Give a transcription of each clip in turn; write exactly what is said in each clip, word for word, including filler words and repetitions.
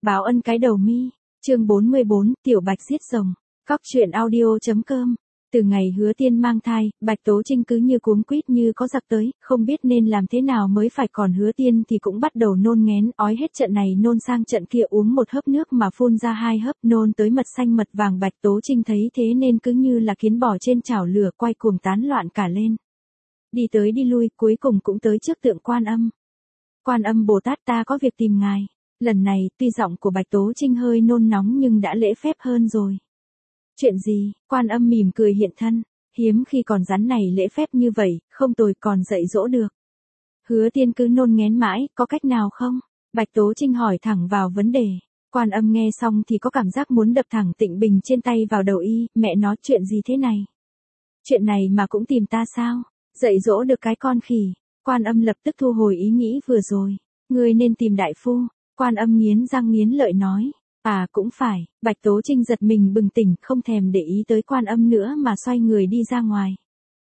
Báo ân cái đầu mi, chương bốn mươi bốn, Tiểu Bạch giết rồng. Cóc truyện audio.com. Từ ngày Hứa Tiên mang thai, Bạch Tố Trinh cứ như cuống quýt như có giặc tới, không biết nên làm thế nào mới phải, còn Hứa Tiên thì cũng bắt đầu nôn nghén, ói hết trận này nôn sang trận kia, uống một hớp nước mà phun ra hai hớp, nôn tới mật xanh mật vàng. Bạch Tố Trinh thấy thế nên cứ như là kiến bò trên chảo lửa, quay cuồng tán loạn cả lên. Đi tới đi lui, cuối cùng cũng tới trước tượng Quan Âm. Quan Âm Bồ Tát, ta có việc tìm ngài. Lần này, tuy giọng của Bạch Tố Trinh hơi nôn nóng nhưng đã lễ phép hơn rồi. Chuyện gì? Quan Âm mỉm cười hiện thân, hiếm khi còn rắn này lễ phép như vậy, không tồi, còn dạy dỗ được. Hứa Tiên cứ nôn nghén mãi, có cách nào không? Bạch Tố Trinh hỏi thẳng vào vấn đề. Quan Âm nghe xong thì có cảm giác muốn đập thẳng tịnh bình trên tay vào đầu y, mẹ nó chuyện gì thế này? Chuyện này mà cũng tìm ta sao? Dạy dỗ được cái con khỉ. Quan Âm lập tức thu hồi ý nghĩ vừa rồi. Ngươi nên tìm đại phu. Quan Âm nghiến răng nghiến lợi nói. À cũng phải, Bạch Tố Trinh giật mình bừng tỉnh, không thèm để ý tới Quan Âm nữa mà xoay người đi ra ngoài.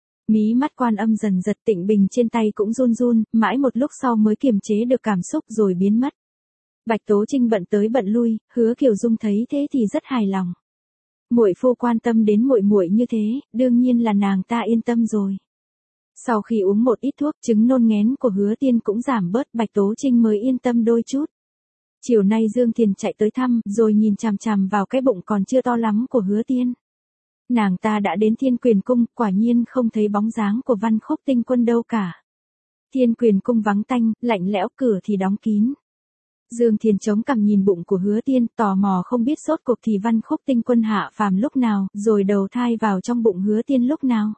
Mí mắt Quan Âm dần giật, tịnh bình trên tay cũng run run, mãi một lúc sau mới kiềm chế được cảm xúc rồi biến mất. Bạch Tố Trinh bận tới bận lui, Hứa Kiều Dung thấy thế thì rất hài lòng. Muội phu quan tâm đến muội muội như thế, đương nhiên là nàng ta yên tâm rồi. Sau khi uống một ít thuốc, chứng nôn nghén của Hứa Tiên cũng giảm bớt, Bạch Tố Trinh mới yên tâm đôi chút. Chiều nay Dương Thiền chạy tới thăm, rồi nhìn chằm chằm vào cái bụng còn chưa to lắm của Hứa Tiên. Nàng ta đã đến Thiên Quyền Cung, quả nhiên không thấy bóng dáng của Văn Khúc Tinh Quân đâu cả. Thiên Quyền Cung vắng tanh, lạnh lẽo, cửa thì đóng kín. Dương Thiền chống cằm nhìn bụng của Hứa Tiên, tò mò không biết sốt cuộc thì Văn Khúc Tinh Quân hạ phàm lúc nào, rồi đầu thai vào trong bụng Hứa Tiên lúc nào.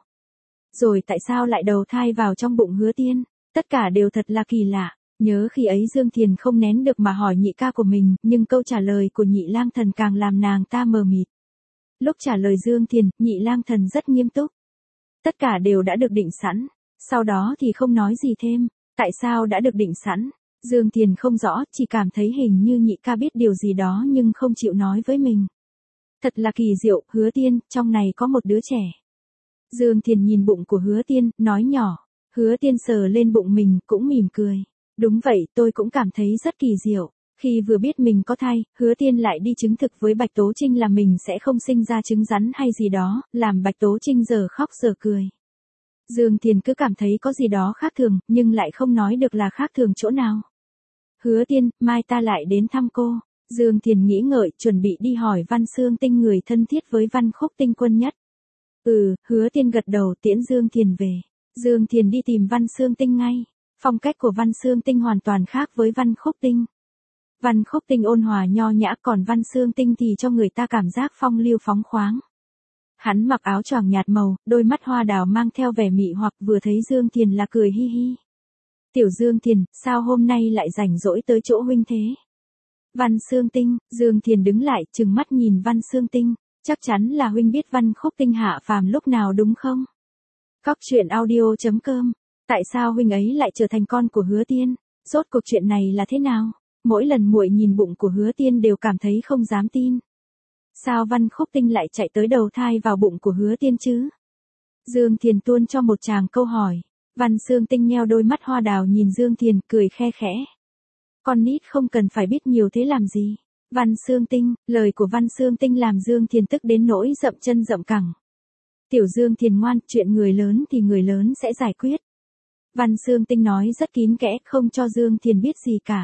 Rồi tại sao lại đầu thai vào trong bụng Hứa Tiên? Tất cả đều thật là kỳ lạ. Nhớ khi ấy Dương Thiền không nén được mà hỏi nhị ca của mình, nhưng câu trả lời của Nhị Lang Thần càng làm nàng ta mờ mịt. Lúc trả lời Dương Thiền, Nhị Lang Thần rất nghiêm túc. Tất cả đều đã được định sẵn, sau đó thì không nói gì thêm. Tại sao đã được định sẵn? Dương Thiền không rõ, chỉ cảm thấy hình như nhị ca biết điều gì đó nhưng không chịu nói với mình. Thật là kỳ diệu, Hứa Tiên, trong này có một đứa trẻ. Dương Thiền nhìn bụng của Hứa Tiên, nói nhỏ. Hứa Tiên sờ lên bụng mình, cũng mỉm cười. Đúng vậy, tôi cũng cảm thấy rất kỳ diệu. Khi vừa biết mình có thai, Hứa Tiên lại đi chứng thực với Bạch Tố Trinh là mình sẽ không sinh ra trứng rắn hay gì đó, làm Bạch Tố Trinh giờ khóc giờ cười. Dương Thiền cứ cảm thấy có gì đó khác thường, nhưng lại không nói được là khác thường chỗ nào. Hứa Tiên, mai ta lại đến thăm cô. Dương Thiền nghĩ ngợi, chuẩn bị đi hỏi Văn Xương Tinh, người thân thiết với Văn Khúc Tinh Quân nhất. Ừ, Hứa Tiên gật đầu tiễn Dương Thiền về. Dương Thiền đi tìm Văn Xương Tinh ngay. Phong cách của Văn Xương Tinh hoàn toàn khác với Văn Khúc Tinh. Văn Khúc Tinh ôn hòa nho nhã, còn Văn Xương Tinh thì cho người ta cảm giác phong lưu phóng khoáng. Hắn mặc áo choàng nhạt màu, đôi mắt hoa đào mang theo vẻ mị hoặc, vừa thấy Dương Thiền là cười hi hi. Tiểu Dương Thiền, sao hôm nay lại rảnh rỗi tới chỗ huynh thế? Văn Xương Tinh, Dương Thiền đứng lại, trừng mắt nhìn Văn Xương Tinh, chắc chắn là huynh biết Văn Khúc Tinh hạ phàm lúc nào đúng không? Cóc truyện audio.com. Tại sao huynh ấy lại trở thành con của Hứa Tiên? Rốt cuộc chuyện này là thế nào? Mỗi lần muội nhìn bụng của Hứa Tiên đều cảm thấy không dám tin. Sao Văn Khúc Tinh lại chạy tới đầu thai vào bụng của Hứa Tiên chứ? Dương Thiền tuôn cho một tràng câu hỏi. Văn Xương Tinh nheo đôi mắt hoa đào nhìn Dương Thiền, cười khe khẽ. Con nít không cần phải biết nhiều thế làm gì. Văn Xương Tinh, lời của Văn Xương Tinh làm Dương Thiền tức đến nỗi dậm chân dậm cẳng. Tiểu Dương Thiền ngoan, chuyện người lớn thì người lớn sẽ giải quyết. Văn Xương Tinh nói rất kín kẽ, không cho Dương Thiền biết gì cả.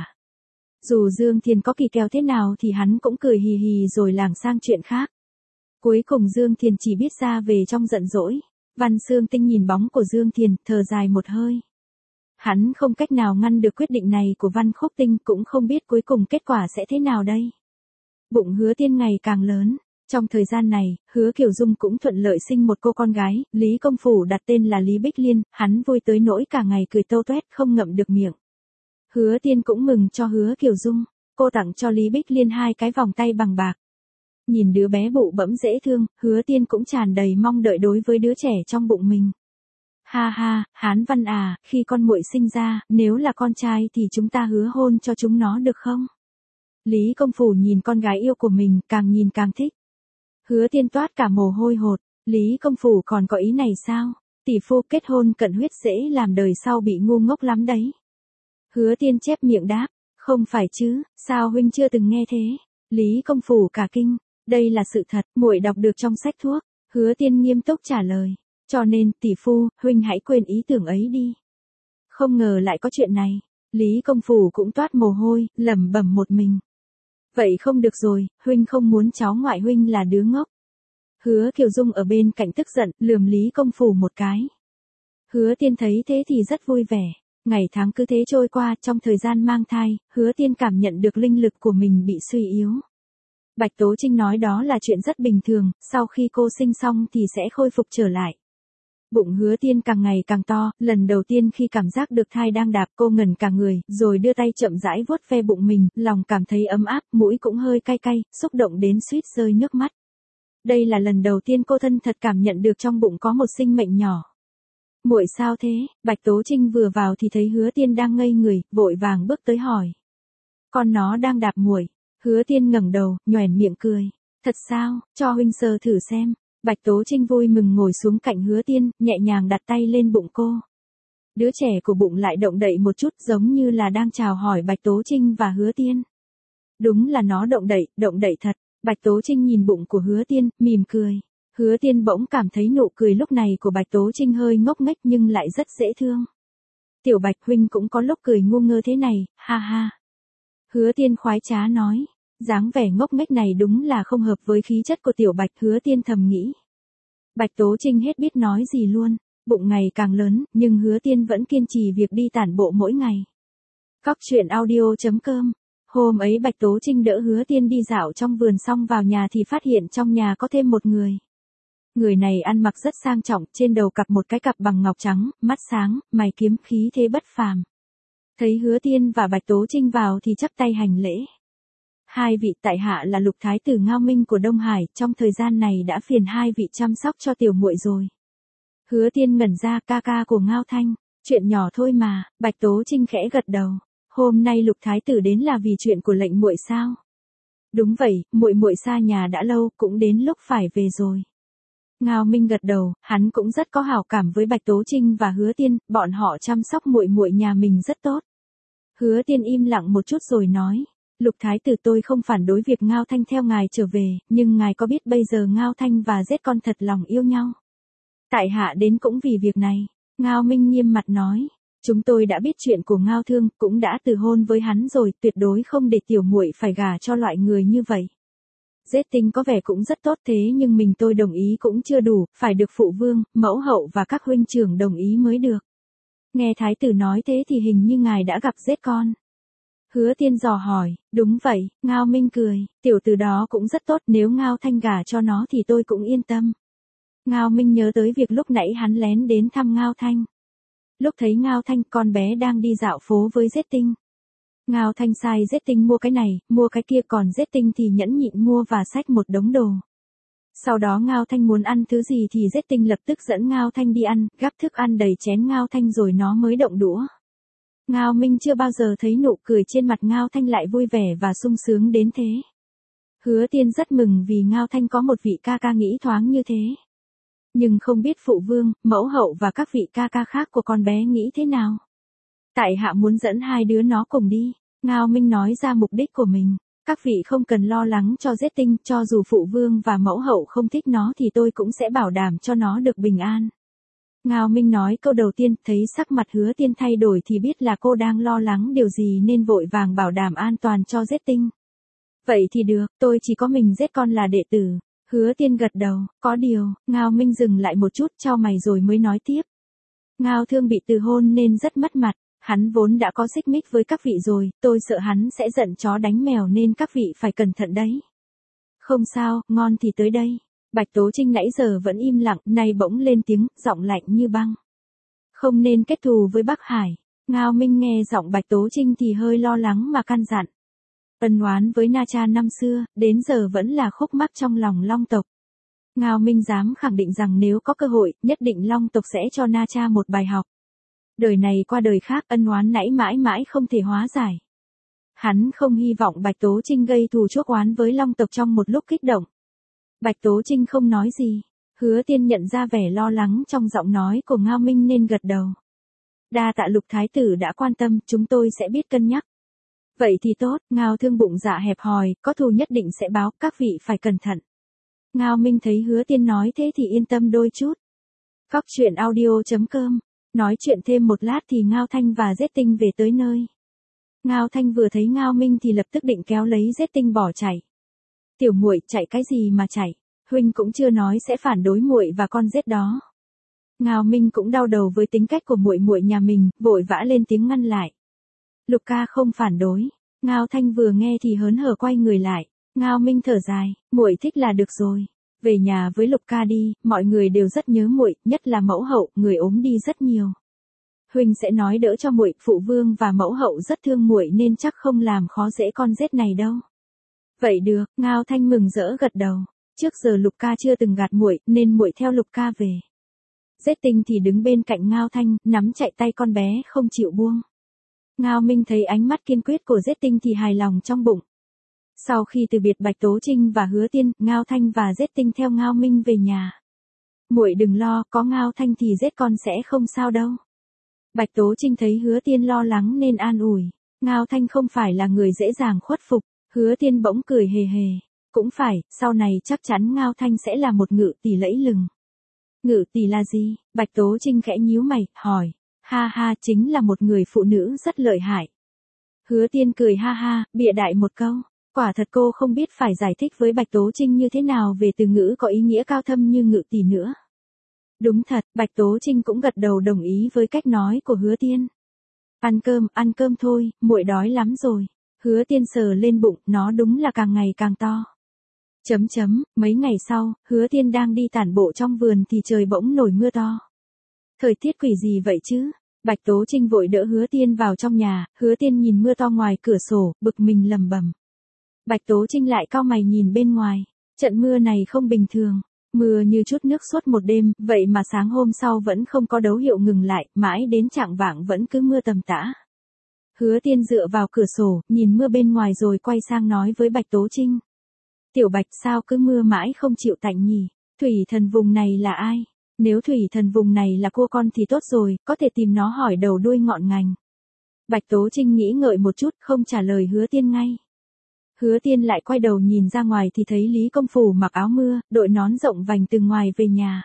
Dù Dương Thiền có kỳ kèo thế nào thì hắn cũng cười hì hì rồi lảng sang chuyện khác. Cuối cùng Dương Thiền chỉ biết ra về trong giận dỗi. Văn Xương Tinh nhìn bóng của Dương Thiền, thở dài một hơi. Hắn không cách nào ngăn được quyết định này của Văn Khúc Tinh, cũng không biết cuối cùng kết quả sẽ thế nào đây. Bụng Hứa Tiên ngày càng lớn. Trong thời gian này, Hứa Kiều Dung cũng thuận lợi sinh một cô con gái, Lý Công Phủ đặt tên là Lý Bích Liên, hắn vui tới nỗi cả ngày cười tâu tuét không ngậm được miệng. Hứa Tiên cũng mừng cho Hứa Kiều Dung, cô tặng cho Lý Bích Liên hai cái vòng tay bằng bạc. Nhìn đứa bé bụ bẫm dễ thương, Hứa Tiên cũng tràn đầy mong đợi đối với đứa trẻ trong bụng mình. Ha ha, Hán Văn à, khi con muội sinh ra, nếu là con trai thì chúng ta hứa hôn cho chúng nó được không? Lý Công Phủ nhìn con gái yêu của mình, càng nhìn càng thích. Hứa Tiên toát cả mồ hôi hột, Lý Công Phủ còn có ý này sao? Tỷ phu kết hôn cận huyết dễ làm đời sau bị ngu ngốc lắm đấy. Hứa Tiên chép miệng đáp, Không phải chứ, sao huynh chưa từng nghe thế? Lý Công Phủ cả kinh, đây là sự thật, muội đọc được trong sách thuốc. Hứa Tiên nghiêm túc trả lời, cho nên tỷ phu, huynh hãy quên ý tưởng ấy đi. Không ngờ lại có chuyện này. Lý Công Phủ cũng toát mồ hôi, lẩm bẩm một mình. Vậy không được rồi, huynh không muốn cháu ngoại huynh là đứa ngốc. Hứa Kiều Dung ở bên cạnh tức giận, lườm Lý Công Phủ một cái. Hứa Tiên thấy thế thì rất vui vẻ. Ngày tháng cứ thế trôi qua, trong thời gian mang thai, Hứa Tiên cảm nhận được linh lực của mình bị suy yếu. Bạch Tố Trinh nói đó là chuyện rất bình thường, sau khi cô sinh xong thì sẽ khôi phục trở lại. Bụng Hứa Tiên càng ngày càng to, lần đầu tiên khi cảm giác được thai đang đạp cô ngẩn cả người, rồi đưa tay chậm rãi vuốt ve bụng mình, lòng cảm thấy ấm áp, mũi cũng hơi cay cay, xúc động đến suýt rơi nước mắt. Đây là lần đầu tiên cô thân thật cảm nhận được trong bụng có một sinh mệnh nhỏ. Muội sao thế? Bạch Tố Trinh vừa vào thì thấy Hứa Tiên đang ngây người, vội vàng bước tới hỏi. Con nó đang đạp muội. Hứa Tiên ngẩng đầu, nhoẻn miệng cười. Thật sao, cho huynh sờ thử xem. Bạch Tố Trinh vui mừng ngồi xuống cạnh Hứa Tiên, nhẹ nhàng đặt tay lên bụng cô. Đứa trẻ của bụng lại động đậy một chút giống như là đang chào hỏi Bạch Tố Trinh và Hứa Tiên. Đúng là nó động đậy, động đậy thật. Bạch Tố Trinh nhìn bụng của Hứa Tiên, mỉm cười. Hứa Tiên bỗng cảm thấy nụ cười lúc này của Bạch Tố Trinh hơi ngốc nghếch nhưng lại rất dễ thương. Tiểu Bạch huynh cũng có lúc cười ngu ngơ thế này, ha ha. Hứa Tiên khoái trá nói. Dáng vẻ ngốc nghếch này đúng là không hợp với khí chất của Tiểu Bạch, Hứa Tiên thầm nghĩ. Bạch Tố Trinh hết biết nói gì luôn, bụng ngày càng lớn, nhưng Hứa Tiên vẫn kiên trì việc đi tản bộ mỗi ngày. Cóc truyện audio chấm com. Hôm ấy Bạch Tố Trinh đỡ Hứa Tiên đi dạo trong vườn xong vào nhà thì phát hiện trong nhà có thêm một người. Người này ăn mặc rất sang trọng, trên đầu cặp một cái cặp bằng ngọc trắng, mắt sáng, mày kiếm khí thế bất phàm. Thấy Hứa Tiên và Bạch Tố Trinh vào thì chắp tay hành lễ. Hai vị tại hạ là Lục Thái tử Ngao Minh của Đông Hải, trong thời gian này đã phiền hai vị chăm sóc cho tiểu muội rồi. Hứa Tiên ngẩn ra, ca ca của Ngao Thanh, chuyện nhỏ thôi mà. Bạch Tố Trinh khẽ gật đầu. Hôm nay Lục Thái tử đến là vì chuyện của lệnh muội sao? Đúng vậy, muội muội xa nhà đã lâu, cũng đến lúc phải về rồi. Ngao Minh gật đầu, hắn cũng rất có hảo cảm với Bạch Tố Trinh và Hứa Tiên, bọn họ chăm sóc muội muội nhà mình rất tốt. Hứa Tiên im lặng một chút rồi nói. Lục Thái tử, tôi không phản đối việc Ngao Thanh theo ngài trở về, nhưng ngài có biết bây giờ Ngao Thanh và Giết Con thật lòng yêu nhau? Tại hạ đến cũng vì việc này. Ngao Minh nghiêm mặt nói. Chúng tôi đã biết chuyện của Ngao Thương, cũng đã từ hôn với hắn rồi, tuyệt đối không để tiểu muội phải gả cho loại người như vậy. Giết Tinh có vẻ cũng rất tốt thế nhưng mình tôi đồng ý cũng chưa đủ, phải được phụ vương, mẫu hậu và các huynh trưởng đồng ý mới được. Nghe Thái tử nói thế thì hình như ngài đã gặp Giết Con. Hứa Tiên dò hỏi, đúng vậy, Ngao Minh cười, tiểu tử đó cũng rất tốt, nếu Ngao Thanh gả cho nó thì tôi cũng yên tâm. Ngao Minh nhớ tới việc lúc nãy hắn lén đến thăm Ngao Thanh. Lúc thấy Ngao Thanh, con bé đang đi dạo phố với Giết Tinh. Ngao Thanh sai Giết Tinh mua cái này, mua cái kia, còn Giết Tinh thì nhẫn nhịn mua và xách một đống đồ. Sau đó Ngao Thanh muốn ăn thứ gì thì Giết Tinh lập tức dẫn Ngao Thanh đi ăn, gắp thức ăn đầy chén Ngao Thanh rồi nó mới động đũa. Ngao Minh chưa bao giờ thấy nụ cười trên mặt Ngao Thanh lại vui vẻ và sung sướng đến thế. Hứa Tiên rất mừng vì Ngao Thanh có một vị ca ca nghĩ thoáng như thế. Nhưng không biết phụ vương, mẫu hậu và các vị ca ca khác của con bé nghĩ thế nào. Tại hạ muốn dẫn hai đứa nó cùng đi. Ngao Minh nói ra mục đích của mình. Các vị không cần lo lắng cho Giết Tinh, cho dù phụ vương và mẫu hậu không thích nó thì tôi cũng sẽ bảo đảm cho nó được bình an. Ngao Minh nói câu đầu tiên, thấy sắc mặt Hứa Tiên thay đổi thì biết là cô đang lo lắng điều gì nên vội vàng bảo đảm an toàn cho Giết Tinh. Vậy thì được, tôi chỉ có mình Giết Con là đệ tử. Hứa Tiên gật đầu, có điều, Ngao Minh dừng lại một chút chau mày rồi mới nói tiếp. Ngao Thương bị từ hôn nên rất mất mặt, hắn vốn đã có xích mích với các vị rồi, tôi sợ hắn sẽ giận chó đánh mèo nên các vị phải cẩn thận đấy. Không sao, ngon thì tới đây. Bạch Tố Trinh nãy giờ vẫn im lặng, nay bỗng lên tiếng, giọng lạnh như băng. Không nên kết thù với Bắc Hải. Ngao Minh nghe giọng Bạch Tố Trinh thì hơi lo lắng mà căn dặn. Ân oán với Na Cha năm xưa, đến giờ vẫn là khúc mắc trong lòng Long tộc. Ngao Minh dám khẳng định rằng nếu có cơ hội, nhất định Long tộc sẽ cho Na Cha một bài học. Đời này qua đời khác, ân oán nãy mãi mãi không thể hóa giải. Hắn không hy vọng Bạch Tố Trinh gây thù chuốc oán với Long tộc trong một lúc kích động. Bạch Tố Trinh không nói gì. Hứa Tiên nhận ra vẻ lo lắng trong giọng nói của Ngao Minh nên gật đầu. Đa tạ Lục Thái tử đã quan tâm, chúng tôi sẽ biết cân nhắc. Vậy thì tốt, Ngao Thương bụng dạ hẹp hòi, có thù nhất định sẽ báo, các vị phải cẩn thận. Ngao Minh thấy Hứa Tiên nói thế thì yên tâm đôi chút. Cóc truyện audio chấm com. Nói chuyện thêm một lát thì Ngao Thanh và Giết Tinh về tới nơi. Ngao Thanh vừa thấy Ngao Minh thì lập tức định kéo lấy Giết Tinh bỏ chạy. Tiểu muội, chạy cái gì mà chạy? Huynh cũng chưa nói sẽ phản đối muội và con giết đó. Ngao Minh cũng đau đầu với tính cách của muội muội nhà mình, vội vã lên tiếng ngăn lại. Lục ca không phản đối. Ngao Thanh vừa nghe thì hớn hở quay người lại. Ngao Minh thở dài, muội thích là được rồi. Về nhà với Lục ca đi, mọi người đều rất nhớ muội, nhất là mẫu hậu, người ốm đi rất nhiều. Huynh sẽ nói đỡ cho muội, phụ vương và mẫu hậu rất thương muội nên chắc không làm khó dễ con rết này đâu. Vậy được, Ngao Thanh mừng rỡ gật đầu. Trước giờ Lục ca chưa từng gạt muội, nên muội theo Lục ca về. Giết Tinh thì đứng bên cạnh Ngao Thanh, nắm chạy tay con bé không chịu buông. Ngao Minh thấy ánh mắt kiên quyết của Giết Tinh thì hài lòng trong bụng. Sau khi từ biệt Bạch Tố Trinh và Hứa Tiên, Ngao Thanh và Giết Tinh theo Ngao Minh về nhà. Muội đừng lo, có Ngao Thanh thì giết con sẽ không sao đâu. Bạch Tố Trinh thấy Hứa Tiên lo lắng nên an ủi. Ngao Thanh không phải là người dễ dàng khuất phục. Hứa Tiên bỗng cười hề hề. Cũng phải, sau này chắc chắn Ngao Thanh sẽ là một ngự tỷ lẫy lừng. Ngự tỷ là gì? Bạch Tố Trinh khẽ nhíu mày, hỏi. Ha ha, chính là một người phụ nữ rất lợi hại. Hứa Tiên cười ha ha, bịa đại một câu. Quả thật cô không biết phải giải thích với Bạch Tố Trinh như thế nào về từ ngữ có ý nghĩa cao thâm như ngự tỷ nữa. Đúng thật, Bạch Tố Trinh cũng gật đầu đồng ý với cách nói của Hứa Tiên. Ăn cơm, ăn cơm thôi, muội đói lắm rồi. Hứa Tiên sờ lên bụng, nó đúng là càng ngày càng to. Chấm chấm, mấy ngày sau, Hứa Tiên đang đi tản bộ trong vườn thì trời bỗng nổi mưa to. Thời tiết quỷ gì vậy chứ? Bạch Tố Trinh vội đỡ Hứa Tiên vào trong nhà, Hứa Tiên nhìn mưa to ngoài cửa sổ, bực mình lầm bầm. Bạch Tố Trinh lại cau mày nhìn bên ngoài, trận mưa này không bình thường, mưa như chút nước suốt một đêm, vậy mà sáng hôm sau vẫn không có dấu hiệu ngừng lại, mãi đến chạng vạng vẫn cứ mưa tầm tã. Hứa Tiên dựa vào cửa sổ, nhìn mưa bên ngoài rồi quay sang nói với Bạch Tố Trinh. Tiểu Bạch sao cứ mưa mãi không chịu tạnh nhỉ? Thủy thần vùng này là ai? Nếu thủy thần vùng này là cô con thì tốt rồi, có thể tìm nó hỏi đầu đuôi ngọn ngành. Bạch Tố Trinh nghĩ ngợi một chút, không trả lời Hứa Tiên ngay. Hứa Tiên lại quay đầu nhìn ra ngoài thì thấy Lý Công Phủ mặc áo mưa, đội nón rộng vành từ ngoài về nhà.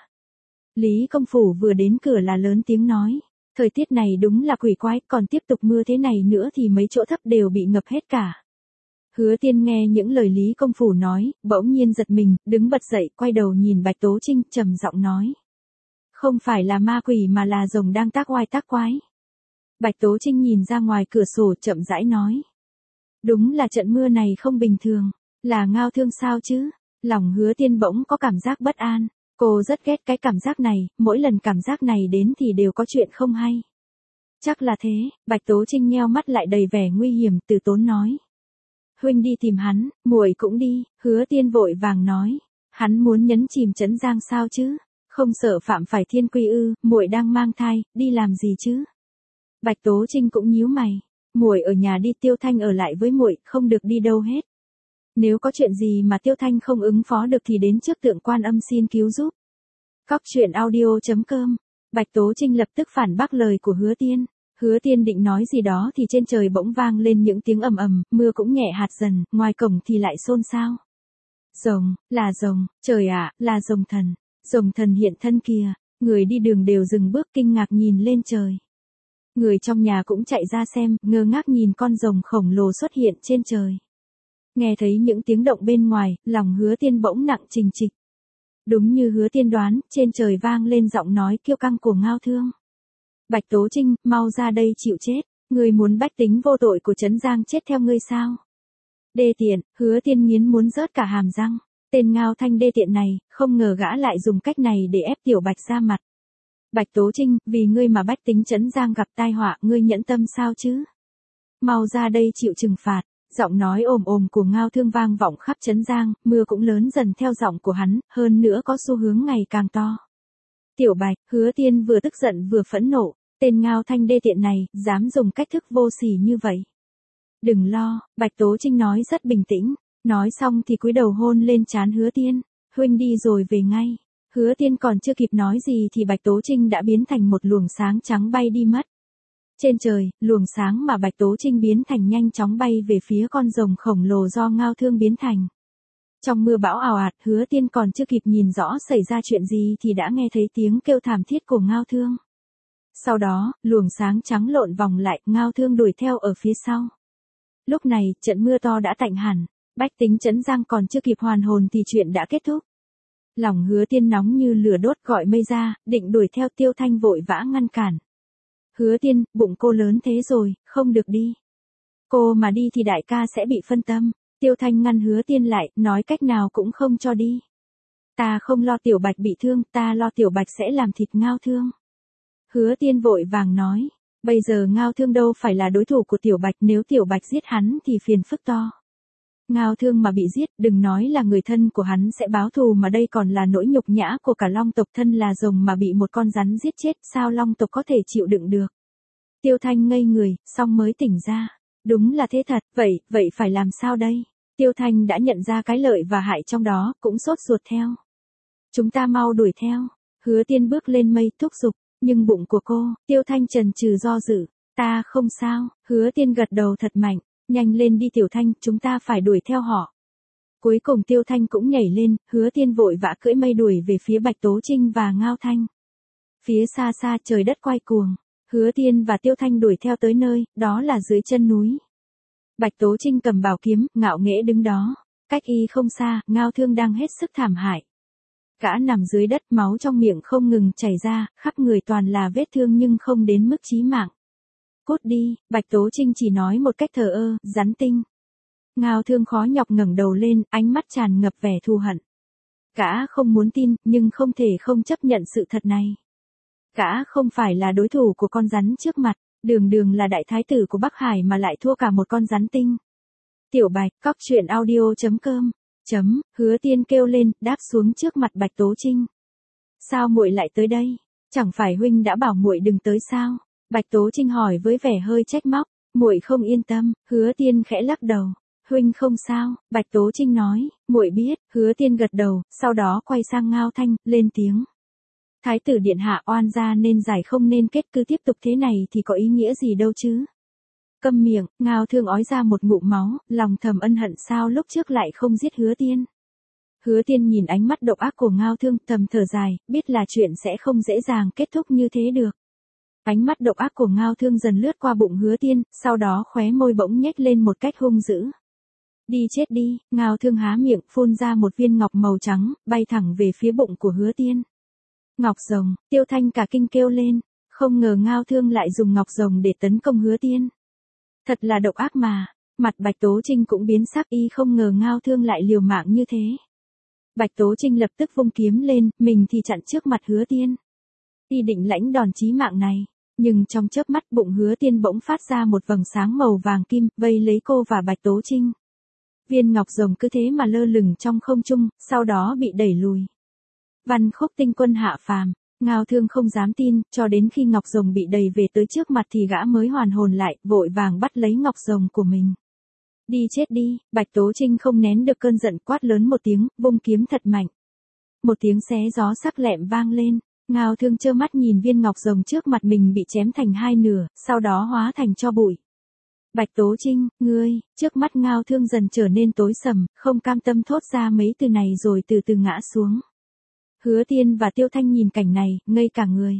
Lý Công Phủ vừa đến cửa là lớn tiếng nói. Thời tiết này đúng là quỷ quái, còn tiếp tục mưa thế này nữa thì mấy chỗ thấp đều bị ngập hết cả. Hứa Tiên nghe những lời Lý Công Phủ nói, bỗng nhiên giật mình, đứng bật dậy, quay đầu nhìn Bạch Tố Trinh, trầm giọng nói. Không phải là ma quỷ mà là rồng đang tác oai tác quái. Bạch Tố Trinh nhìn ra ngoài cửa sổ chậm rãi nói. Đúng là trận mưa này không bình thường, là Ngao Thương sao chứ? Lòng Hứa Tiên bỗng có cảm giác bất an, cô rất ghét cái cảm giác này, mỗi lần cảm giác này đến thì đều có chuyện không hay. Chắc là thế, Bạch Tố Trinh nheo mắt lại đầy vẻ nguy hiểm, từ tốn nói. Huynh đi tìm hắn, muội cũng đi. Hứa Tiên vội vàng nói. Hắn muốn nhấn chìm Trấn Giang sao chứ? Không sợ phạm phải thiên quy ư? Muội đang mang thai, đi làm gì chứ? Bạch Tố Trinh cũng nhíu mày. Muội ở nhà đi, Tiêu Thanh ở lại với muội, không được đi đâu hết. Nếu có chuyện gì mà Tiêu Thanh không ứng phó được thì đến trước Tượng Quan Âm xin cứu giúp. Cóc truyện audio chấm com. Bạch Tố Trinh lập tức phản bác lời của Hứa Tiên. Hứa Tiên định nói gì đó thì trên trời bỗng vang lên những tiếng ầm ầm, mưa cũng nhẹ hạt dần, ngoài cổng thì lại xôn xao. Rồng, là rồng, trời ạ, là rồng thần, rồng thần hiện thân kìa, người đi đường đều dừng bước kinh ngạc nhìn lên trời. Người trong nhà cũng chạy ra xem, ngơ ngác nhìn con rồng khổng lồ xuất hiện trên trời. Nghe thấy những tiếng động bên ngoài, lòng Hứa Tiên bỗng nặng trịch trịch. Đúng như Hứa Tiên đoán, trên trời vang lên giọng nói kiêu căng của Ngao Thương. Bạch Tố Trinh, mau ra đây chịu chết, ngươi muốn bách tính vô tội của Trấn Giang chết theo ngươi sao? Đê tiện, Hứa Tiên nghiến muốn rớt cả hàm răng, tên Ngao Thanh đê tiện này, không ngờ gã lại dùng cách này để ép Tiểu Bạch ra mặt. Bạch Tố Trinh, vì ngươi mà bách tính Trấn Giang gặp tai họa, ngươi nhẫn tâm sao chứ? Mau ra đây chịu trừng phạt. Giọng nói ồm ồm của Ngao Thương vang vọng khắp Trấn Giang, mưa cũng lớn dần theo giọng của hắn, hơn nữa có xu hướng ngày càng to. Tiểu Bạch, Hứa Tiên vừa tức giận vừa phẫn nộ, tên Ngao Thanh đê tiện này, dám dùng cách thức vô sỉ như vậy. Đừng lo, Bạch Tố Trinh nói rất bình tĩnh, nói xong thì cúi đầu hôn lên trán Hứa Tiên, huynh đi rồi về ngay. Hứa Tiên còn chưa kịp nói gì thì Bạch Tố Trinh đã biến thành một luồng sáng trắng bay đi mất. Trên trời, luồng sáng mà Bạch Tố Trinh biến thành nhanh chóng bay về phía con rồng khổng lồ do Ngao Thương biến thành. Trong mưa bão ào ạt, Hứa Tiên còn chưa kịp nhìn rõ xảy ra chuyện gì thì đã nghe thấy tiếng kêu thảm thiết của Ngao Thương. Sau đó, luồng sáng trắng lộn vòng lại, Ngao Thương đuổi theo ở phía sau. Lúc này, trận mưa to đã tạnh hẳn, bách tính Trấn Giang còn chưa kịp hoàn hồn thì chuyện đã kết thúc. Lòng Hứa Tiên nóng như lửa đốt, gọi mây ra, định đuổi theo. Tiêu Thanh vội vã ngăn cản. Hứa Tiên, bụng cô lớn thế rồi, không được đi. Cô mà đi thì đại ca sẽ bị phân tâm. Tiêu Thanh ngăn Hứa Tiên lại, nói cách nào cũng không cho đi. Ta không lo Tiểu Bạch bị thương, ta lo Tiểu Bạch sẽ làm thịt Ngao Thương. Hứa Tiên vội vàng nói, bây giờ Ngao Thương đâu phải là đối thủ của Tiểu Bạch, nếu Tiểu Bạch giết hắn thì phiền phức to. Ngao Thương mà bị giết, đừng nói là người thân của hắn sẽ báo thù mà đây còn là nỗi nhục nhã của cả Long tộc. Thân là rồng mà bị một con rắn giết chết, sao Long tộc có thể chịu đựng được. Tiêu Thanh ngây người, xong mới tỉnh ra. Đúng là thế thật, vậy, vậy phải làm sao đây? Tiêu Thanh đã nhận ra cái lợi và hại trong đó, cũng sốt ruột theo. Chúng ta mau đuổi theo. Hứa Tiên bước lên mây thúc giục, nhưng bụng của cô, Tiêu Thanh chần chừ do dự. Ta không sao, Hứa Tiên gật đầu thật mạnh. Nhanh lên đi Tiểu Thanh, chúng ta phải đuổi theo họ. Cuối cùng Tiêu Thanh cũng nhảy lên, Hứa Tiên vội vã cưỡi mây đuổi về phía Bạch Tố Trinh và Ngao Thanh. Phía xa xa trời đất quay cuồng, Hứa Tiên và Tiêu Thanh đuổi theo tới nơi, đó là dưới chân núi. Bạch Tố Trinh cầm bảo kiếm, ngạo nghễ đứng đó. Cách y không xa, Ngao Thương đang hết sức thảm hại. Gã nằm dưới đất, máu trong miệng không ngừng chảy ra, khắp người toàn là vết thương nhưng không đến mức chí mạng. Cút đi, Bạch Tố Trinh chỉ nói một cách thờ ơ, rắn tinh. Ngao Thương khó nhọc ngẩng đầu lên, ánh mắt tràn ngập vẻ thù hận. Gã không muốn tin, nhưng không thể không chấp nhận sự thật này. Gã không phải là đối thủ của con rắn trước mặt, đường đường là đại thái tử của Bắc Hải mà lại thua cả một con rắn tinh. Tiểu Bạch, cóc truyện audio chấm com, chấm, Hứa Tiên kêu lên, đáp xuống trước mặt Bạch Tố Trinh. Sao muội lại tới đây? Chẳng phải huynh đã bảo muội đừng tới sao? Bạch Tố Trinh hỏi với vẻ hơi trách móc, muội không yên tâm. Hứa Tiên khẽ lắc đầu, huynh không sao. Bạch Tố Trinh nói, muội biết. Hứa Tiên gật đầu, sau đó quay sang Ngao Thanh, lên tiếng. Thái tử điện hạ, oan gia nên giải không nên kết, cứ tiếp tục thế này thì có ý nghĩa gì đâu chứ. Câm miệng. Ngao Thương ói ra một ngụm máu, lòng thầm ân hận sao lúc trước lại không giết Hứa Tiên. Hứa Tiên nhìn ánh mắt độc ác của Ngao Thương, thầm thở dài, biết là chuyện sẽ không dễ dàng kết thúc như thế được. Ánh mắt độc ác của Ngao Thương dần lướt qua bụng Hứa Tiên, sau đó khóe môi bỗng nhếch lên một cách hung dữ. Đi chết đi. Ngao Thương há miệng, phun ra một viên ngọc màu trắng, bay thẳng về phía bụng của Hứa Tiên. Ngọc rồng. Tiêu Thanh cả kinh kêu lên, không ngờ Ngao Thương lại dùng ngọc rồng để tấn công Hứa Tiên. Thật là độc ác mà. Mặt Bạch Tố Trinh cũng biến sắc, y không ngờ Ngao Thương lại liều mạng như thế. Bạch Tố Trinh lập tức vung kiếm lên, mình thì chặn trước mặt Hứa Tiên. Y định lãnh đòn chí mạng này, nhưng trong chớp mắt bụng Hứa Tiên bỗng phát ra một vầng sáng màu vàng kim, vây lấy cô và Bạch Tố Trinh. Viên ngọc rồng cứ thế mà lơ lửng trong không trung, sau đó bị đẩy lùi. Văn khúc tinh quân hạ phàm. Ngao Thương không dám tin, cho đến khi ngọc rồng bị đẩy về tới trước mặt thì gã mới hoàn hồn lại, vội vàng bắt lấy ngọc rồng của mình. Đi chết đi. Bạch Tố Trinh không nén được cơn giận, quát lớn một tiếng, vung kiếm thật mạnh. Một tiếng xé gió sắc lẹm vang lên. Ngao Thương trơ mắt nhìn viên ngọc rồng trước mặt mình bị chém thành hai nửa, sau đó hóa thành tro bụi. Bạch Tố Trinh, ngươi. Trước mắt Ngao Thương dần trở nên tối sầm, không cam tâm thốt ra mấy từ này rồi từ từ ngã xuống. Hứa Tiên và Tiêu Thanh nhìn cảnh này, ngây cả người.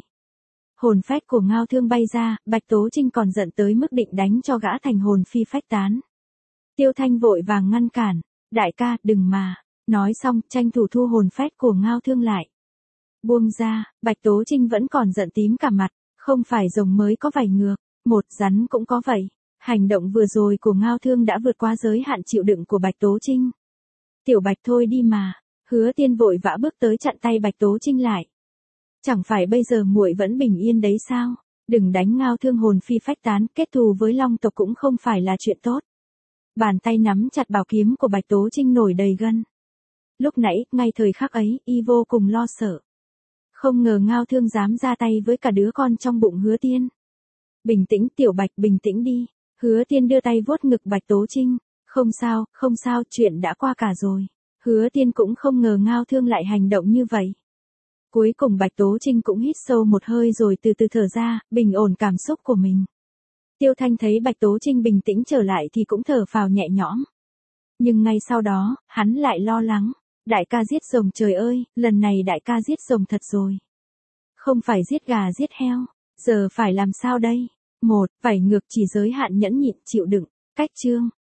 Hồn phách của Ngao Thương bay ra, Bạch Tố Trinh còn giận tới mức định đánh cho gã thành hồn phi phách tán. Tiêu Thanh vội vàng ngăn cản, đại ca, đừng mà. Nói xong, tranh thủ thu hồn phách của Ngao Thương lại. Buông ra. Bạch Tố Trinh vẫn còn giận tím cả mặt, không phải rồng mới có vảy ngược, một rắn cũng có vậy. Hành động vừa rồi của Ngao Thương đã vượt qua giới hạn chịu đựng của Bạch Tố Trinh. Tiểu Bạch thôi đi mà. Hứa Tiên vội vã bước tới chặn tay Bạch Tố Trinh lại. Chẳng phải bây giờ muội vẫn bình yên đấy sao? Đừng đánh Ngao Thương hồn phi phách tán, kết thù với Long tộc cũng không phải là chuyện tốt. Bàn tay nắm chặt bảo kiếm của Bạch Tố Trinh nổi đầy gân. Lúc nãy, ngay thời khắc ấy, y vô cùng lo sợ. Không ngờ Ngao Thương dám ra tay với cả đứa con trong bụng Hứa Tiên. Bình tĩnh Tiểu Bạch, bình tĩnh đi. Hứa Tiên đưa tay vuốt ngực Bạch Tố Trinh. Không sao, không sao, chuyện đã qua cả rồi. Hứa Tiên cũng không ngờ Ngao Thương lại hành động như vậy. Cuối cùng Bạch Tố Trinh cũng hít sâu một hơi rồi từ từ thở ra, bình ổn cảm xúc của mình. Tiêu Thanh thấy Bạch Tố Trinh bình tĩnh trở lại thì cũng thở phào nhẹ nhõm. Nhưng ngay sau đó, hắn lại lo lắng. Đại ca giết rồng, trời ơi, lần này đại ca giết rồng thật rồi. Không phải giết gà giết heo, giờ phải làm sao đây? Một, phải ngược chỉ giới hạn nhẫn nhịn chịu đựng. Cách chương